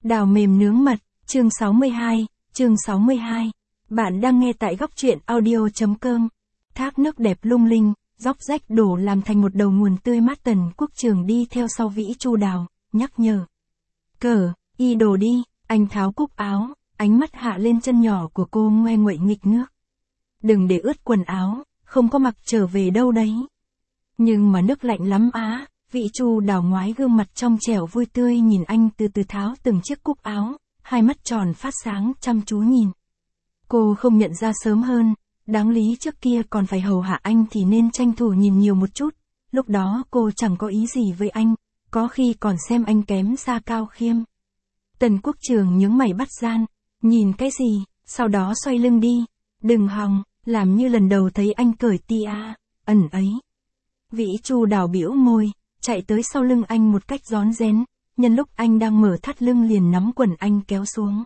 Đào mềm nướng mật, chương 62. Bạn đang nghe tại góc truyện audio.com. Thác nước đẹp lung linh, dốc rách đổ làm thành một đầu nguồn tươi mát. Tần Quốc Trường đi theo sau Vĩ Chu Đào, nhắc nhở. Cờ, y đồ đi, anh tháo cúc áo, ánh mắt hạ lên chân nhỏ của cô ngoe nguậy nghịch nước. Đừng để ướt quần áo, không có mặc trở về đâu đấy. Nhưng mà nước lạnh lắm á. Vĩ Chu Đào ngoái gương mặt trong trẻo vui tươi nhìn anh từ từ tháo từng chiếc cúc áo, hai mắt tròn phát sáng chăm chú nhìn. Cô không nhận ra sớm hơn, đáng lý trước kia còn phải hầu hạ anh thì nên tranh thủ nhìn nhiều một chút, lúc đó cô chẳng có ý gì với anh, có khi còn xem anh kém xa Cao Khiêm. Tần Quốc Trường nhướng mày bắt gian, nhìn cái gì, sau đó xoay lưng đi, đừng hòng, làm như lần đầu thấy anh cởi tia, ẩn ấy. Vĩ Chu Đào bĩu môi, chạy tới sau lưng anh một cách rón rén, nhân lúc anh đang mở thắt lưng liền nắm quần anh kéo xuống.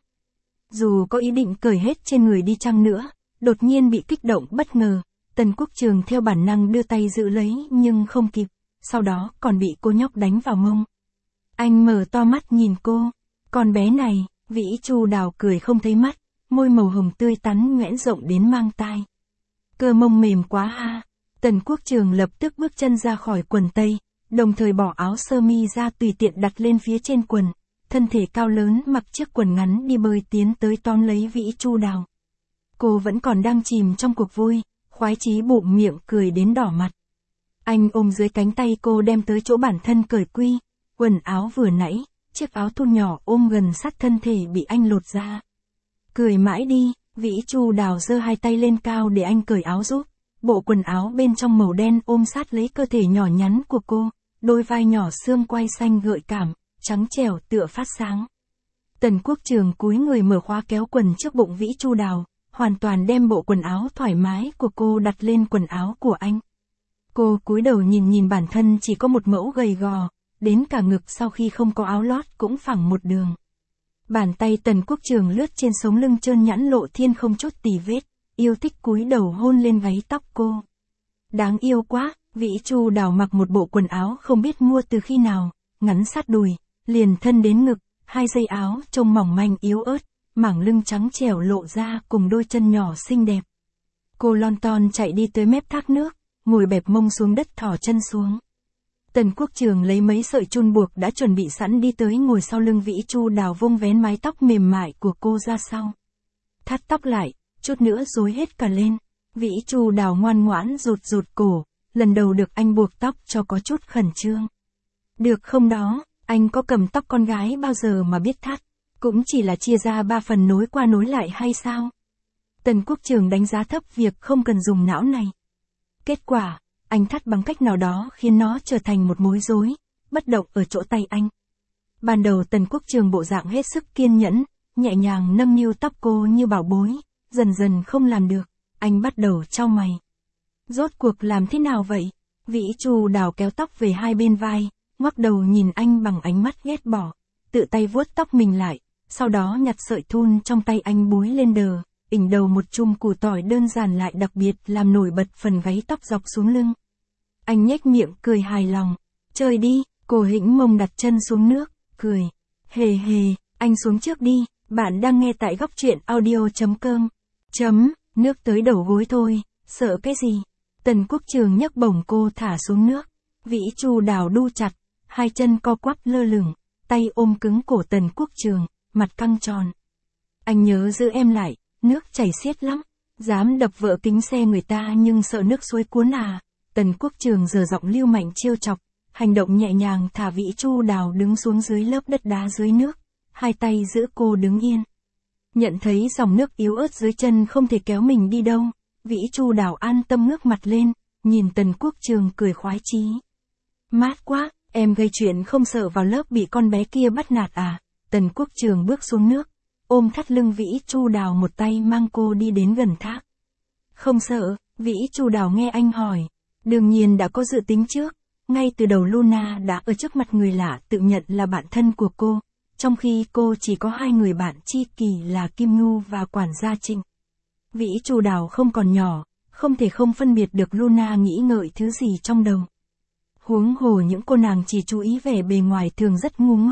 Dù có ý định cởi hết trên người đi chăng nữa, đột nhiên bị kích động bất ngờ, Tần Quốc Trường theo bản năng đưa tay giữ lấy nhưng không kịp, sau đó còn bị cô nhóc đánh vào mông. Anh mở to mắt nhìn cô, con bé này, Vĩ Chu Đào cười không thấy mắt, môi màu hồng tươi tắn ngoẽn rộng đến mang tai. Cơ mông mềm quá ha. Tần Quốc Trường lập tức bước chân ra khỏi quần tây, đồng thời bỏ áo sơ mi ra tùy tiện đặt lên phía trên quần, thân thể cao lớn mặc chiếc quần ngắn đi bơi tiến tới tóm lấy Vĩ Chu Đào. Cô vẫn còn đang chìm trong cuộc vui, khoái chí bụm miệng cười đến đỏ mặt. Anh ôm dưới cánh tay cô đem tới chỗ bản thân cởi quy, quần áo vừa nãy, chiếc áo thun nhỏ ôm gần sát thân thể bị anh lột ra. Cười mãi đi, Vĩ Chu Đào giơ hai tay lên cao để anh cởi áo giúp. Bộ quần áo bên trong màu đen ôm sát lấy cơ thể nhỏ nhắn của cô, đôi vai nhỏ xương quai xanh gợi cảm, trắng trẻo tựa phát sáng. Tần Quốc Trường cúi người mở khóa kéo quần trước bụng Vĩ Chu Đào, hoàn toàn đem bộ quần áo thoải mái của cô đặt lên quần áo của anh. Cô cúi đầu nhìn bản thân chỉ có một mẫu gầy gò, đến cả ngực sau khi không có áo lót cũng phẳng một đường. Bàn tay Tần Quốc Trường lướt trên sống lưng trơn nhẵn lộ thiên không chút tì vết, yêu thích cúi đầu hôn lên gáy tóc cô. Đáng yêu quá, Vĩ Chu Đào mặc một bộ quần áo không biết mua từ khi nào, ngắn sát đùi, liền thân đến ngực, hai dây áo trông mỏng manh yếu ớt, mảng lưng trắng trẻo lộ ra cùng đôi chân nhỏ xinh đẹp. Cô lon ton chạy đi tới mép thác nước, ngồi bẹp mông xuống đất thỏ chân xuống. Tần Quốc Trường lấy mấy sợi chun buộc đã chuẩn bị sẵn đi tới ngồi sau lưng Vĩ Chu Đào vung vén mái tóc mềm mại của cô ra sau. Thắt tóc lại, chút nữa rối hết cả lên. Vĩ Chu Đào ngoan ngoãn rụt cổ, lần đầu được anh buộc tóc cho có chút khẩn trương. Được không đó, anh có cầm tóc con gái bao giờ mà biết thắt, cũng chỉ là chia ra 3 phần nối qua nối lại hay sao? Tần Quốc Trường đánh giá thấp việc không cần dùng não này. Kết quả, anh thắt bằng cách nào đó khiến nó trở thành một mối rối, bất động ở chỗ tay anh. Ban đầu Tần Quốc Trường bộ dạng hết sức kiên nhẫn, nhẹ nhàng nâng niu tóc cô như bảo bối, dần dần không làm được, anh bắt đầu chau mày. Rốt cuộc làm thế nào vậy? Vĩ Chu Đào kéo tóc về hai bên vai, ngoắc đầu nhìn anh bằng ánh mắt ghét bỏ, tự tay vuốt tóc mình lại, sau đó nhặt sợi thun trong tay anh búi lên đờ, ỉnh đầu một chùm củ tỏi đơn giản lại đặc biệt làm nổi bật phần gáy tóc dọc xuống lưng. Anh nhếch miệng cười hài lòng, chơi đi, cô hĩnh mông đặt chân xuống nước, cười, hề, anh xuống trước đi, bạn đang nghe tại góc truyện audio.com. Nước tới đầu gối thôi, sợ cái gì? Tần Quốc Trường nhấc bổng cô thả xuống nước, Vĩ Chu Đào đu chặt, hai chân co quắp lơ lửng, tay ôm cứng cổ Tần Quốc Trường, mặt căng tròn. Anh nhớ giữ em lại, nước chảy xiết lắm, dám đập vỡ kính xe người ta nhưng sợ nước suối cuốn à? Tần Quốc Trường giở giọng lưu manh trêu chọc, hành động nhẹ nhàng thả Vĩ Chu Đào đứng xuống dưới lớp đất đá dưới nước, hai tay giữ cô đứng yên. Nhận thấy dòng nước yếu ớt dưới chân không thể kéo mình đi đâu, Vĩ Chu Đào an tâm ngước mặt lên, nhìn Tần Quốc Trường cười khoái chí. Mát quá, em gây chuyện không sợ vào lớp bị con bé kia bắt nạt à? Tần Quốc Trường bước xuống nước, ôm thắt lưng Vĩ Chu Đào một tay mang cô đi đến gần thác. Không sợ, Vĩ Chu Đào nghe anh hỏi. Đương nhiên đã có dự tính trước, ngay từ đầu Luna đã ở trước mặt người lạ tự nhận là bạn thân của cô, trong khi cô chỉ có hai người bạn tri kỷ là Kim Ngu và quản gia Trịnh. Vĩ Chu Đào không còn nhỏ, không thể không phân biệt được Luna nghĩ ngợi thứ gì trong đầu. Huống hồ những cô nàng chỉ chú ý vẻ bề ngoài thường rất ngu ngốc,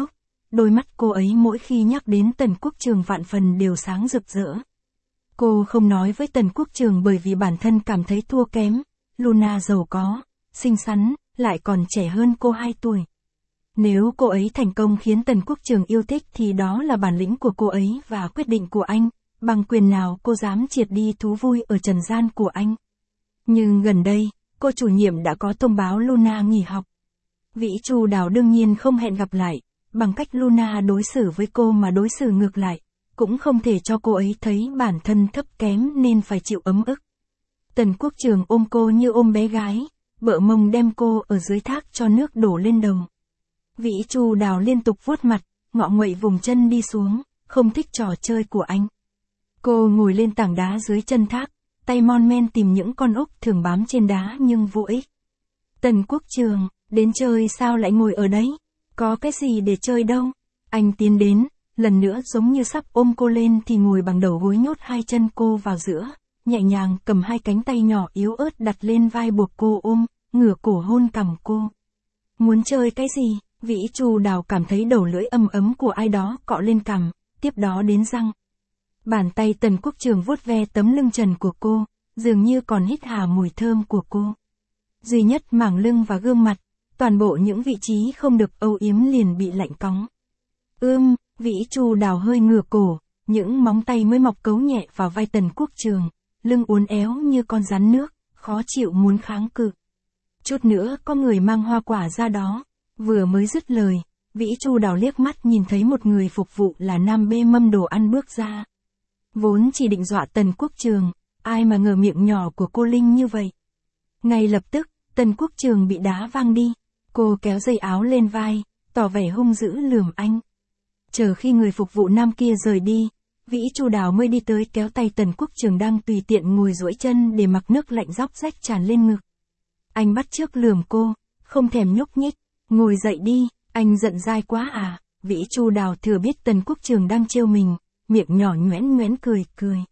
đôi mắt cô ấy mỗi khi nhắc đến Tần Quốc Trường vạn phần đều sáng rực rỡ. Cô không nói với Tần Quốc Trường bởi vì bản thân cảm thấy thua kém, Luna giàu có, xinh xắn, lại còn trẻ hơn cô 2 tuổi. Nếu cô ấy thành công khiến Tần Quốc Trường yêu thích thì đó là bản lĩnh của cô ấy và quyết định của anh, bằng quyền nào cô dám triệt đi thú vui ở trần gian của anh. Nhưng gần đây, cô chủ nhiệm đã có thông báo Luna nghỉ học. Vĩ Chu Đào đương nhiên không hẹn gặp lại, bằng cách Luna đối xử với cô mà đối xử ngược lại, cũng không thể cho cô ấy thấy bản thân thấp kém nên phải chịu ấm ức. Tần Quốc Trường ôm cô như ôm bé gái, bợ mông đem cô ở dưới thác cho nước đổ lên đầu. Vĩ Chu Đào liên tục vuốt mặt, ngọ nguậy vùng chân đi xuống, không thích trò chơi của anh. Cô ngồi lên tảng đá dưới chân thác, tay mon men tìm những con ốc thường bám trên đá nhưng vô ích. Tần Quốc Trường, đến chơi sao lại ngồi ở đấy? Có cái gì để chơi đâu? Anh tiến đến, lần nữa giống như sắp ôm cô lên thì ngồi bằng đầu gối nhốt 2 chân cô vào giữa, nhẹ nhàng cầm 2 cánh tay nhỏ yếu ớt đặt lên vai buộc cô ôm, ngửa cổ hôn cằm cô. Muốn chơi cái gì? Vĩ Chu Đào cảm thấy đầu lưỡi ấm ấm của ai đó cọ lên cằm, tiếp đó đến răng. Bàn tay Tần Quốc Trường vuốt ve tấm lưng trần của cô, dường như còn hít hà mùi thơm của cô. Duy nhất mảng lưng và gương mặt, toàn bộ những vị trí không được âu yếm liền bị lạnh cóng. Vĩ Chu Đào hơi ngửa cổ, những móng tay mới mọc cấu nhẹ vào vai Tần Quốc Trường, lưng uốn éo như con rắn nước, khó chịu muốn kháng cự. Chút nữa có người mang hoa quả ra đó. Vừa mới dứt lời, Vĩ Chu Đào liếc mắt nhìn thấy một người phục vụ là nam bê mâm đồ ăn bước ra. Vốn chỉ định dọa Tần Quốc Trường, ai mà ngờ miệng nhỏ của cô Linh như vậy. Ngay lập tức, Tần Quốc Trường bị đá văng đi, cô kéo dây áo lên vai, tỏ vẻ hung dữ lườm anh. Chờ khi người phục vụ nam kia rời đi, Vĩ Chu Đào mới đi tới kéo tay Tần Quốc Trường đang tùy tiện ngồi duỗi chân để mặc nước lạnh róc rách tràn lên ngực. Anh bắt chước lườm cô, không thèm nhúc nhích. Ngồi dậy đi, anh giận dai quá à? Vĩ Chu Đào thừa biết Tần Quốc Trường đang trêu mình, miệng nhỏ nhoẻn nhoẻn cười.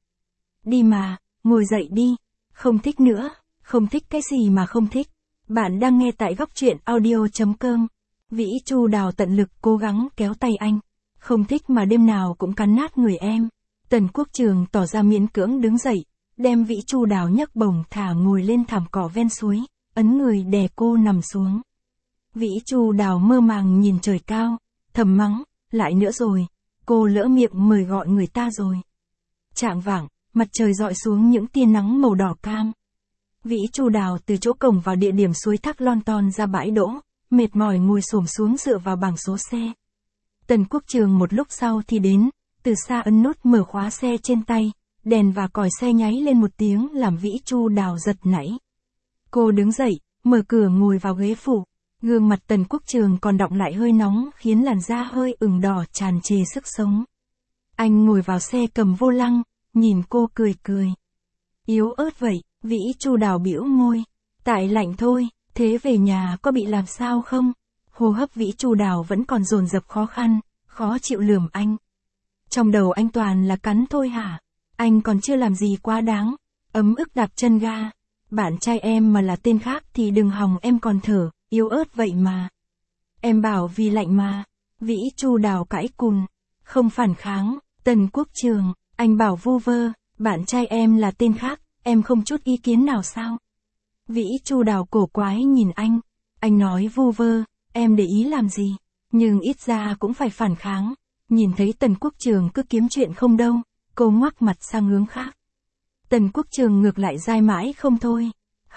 Đi mà, ngồi dậy đi. Không thích nữa, không thích cái gì mà không thích. Bạn đang nghe tại góc truyện audio.com. Vĩ Chu Đào tận lực cố gắng kéo tay anh. Không thích mà đêm nào cũng cắn nát người em. Tần Quốc Trường tỏ ra miễn cưỡng đứng dậy, đem Vĩ Chu Đào nhấc bổng thả ngồi lên thảm cỏ ven suối, ấn người đè cô nằm xuống. Vĩ Chu Đào mơ màng nhìn trời cao, thầm mắng, lại nữa rồi, cô lỡ miệng mời gọi người ta rồi. Chạng vạng, mặt trời rọi xuống những tia nắng màu đỏ cam. Vĩ Chu Đào từ chỗ cổng vào địa điểm suối thác lon ton ra bãi đỗ, mệt mỏi ngồi xổm xuống dựa vào bảng số xe. Tần Quốc Trường một lúc sau thì đến, từ xa ấn nút mở khóa xe trên tay, đèn và còi xe nháy lên một tiếng làm Vĩ Chu Đào giật nảy. Cô đứng dậy, mở cửa ngồi vào ghế phụ. Gương mặt Tần Quốc Trường còn đọng lại hơi nóng khiến làn da hơi ửng đỏ tràn trề sức sống. Anh ngồi vào xe cầm vô lăng, nhìn cô cười. Yếu ớt vậy, Vĩ Chu Đào bĩu môi. Tại lạnh thôi, thế về nhà có bị làm sao không? Hô hấp Vĩ Chu Đào vẫn còn dồn dập khó khăn, khó chịu lườm anh. Trong đầu anh toàn là cắn thôi hả? Anh còn chưa làm gì quá đáng. Ấm ức đạp chân ga. Bạn trai em mà là tên khác thì đừng hòng em còn thở. Yếu ớt vậy mà. Em bảo vì lạnh mà. Vĩ Chu Đào cãi cùn. Không phản kháng. Tần Quốc Trường, anh bảo vu vơ, bạn trai em là tên khác, em không chút ý kiến nào sao? Vĩ Chu Đào cổ quái nhìn anh. Anh nói vu vơ, em để ý làm gì? Nhưng ít ra cũng phải phản kháng. Nhìn thấy Tần Quốc Trường cứ kiếm chuyện không đâu, cô ngoắc mặt sang hướng khác. Tần Quốc Trường ngược lại dai mãi không thôi.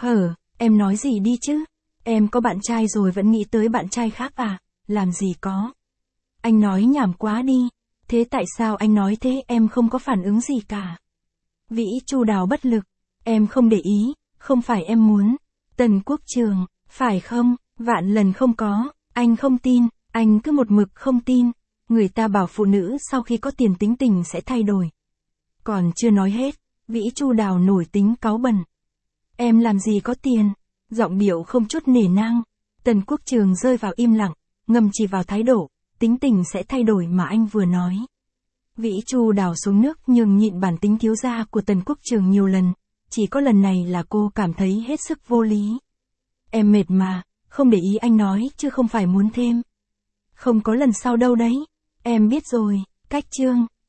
Em nói gì đi chứ? Em có bạn trai rồi vẫn nghĩ tới bạn trai khác à? Làm gì có. Anh nói nhảm quá đi. Thế tại sao anh nói thế em không có phản ứng gì cả? Vĩ Chu Đào bất lực. Em không để ý, không phải em muốn. Tần Quốc Trường, phải không? Vạn lần không có. Anh không tin, anh cứ một mực không tin. Người ta bảo phụ nữ sau khi có tiền tính tình sẽ thay đổi. Còn chưa nói hết, Vĩ Chu Đào nổi tính cáu bẩn. Em làm gì có tiền? Giọng điệu không chút nể nang. Tần Quốc Trường rơi vào im lặng, ngầm chỉ vào thái độ, tính tình sẽ thay đổi mà anh vừa nói. Vĩ Chu Đào xuống nước nhường nhịn bản tính thiếu gia của Tần Quốc Trường nhiều lần, chỉ có lần này là cô cảm thấy hết sức vô lý. Em mệt mà, không để ý anh nói chứ không phải muốn thêm. Không có lần sau đâu đấy. Em biết rồi, cách chương.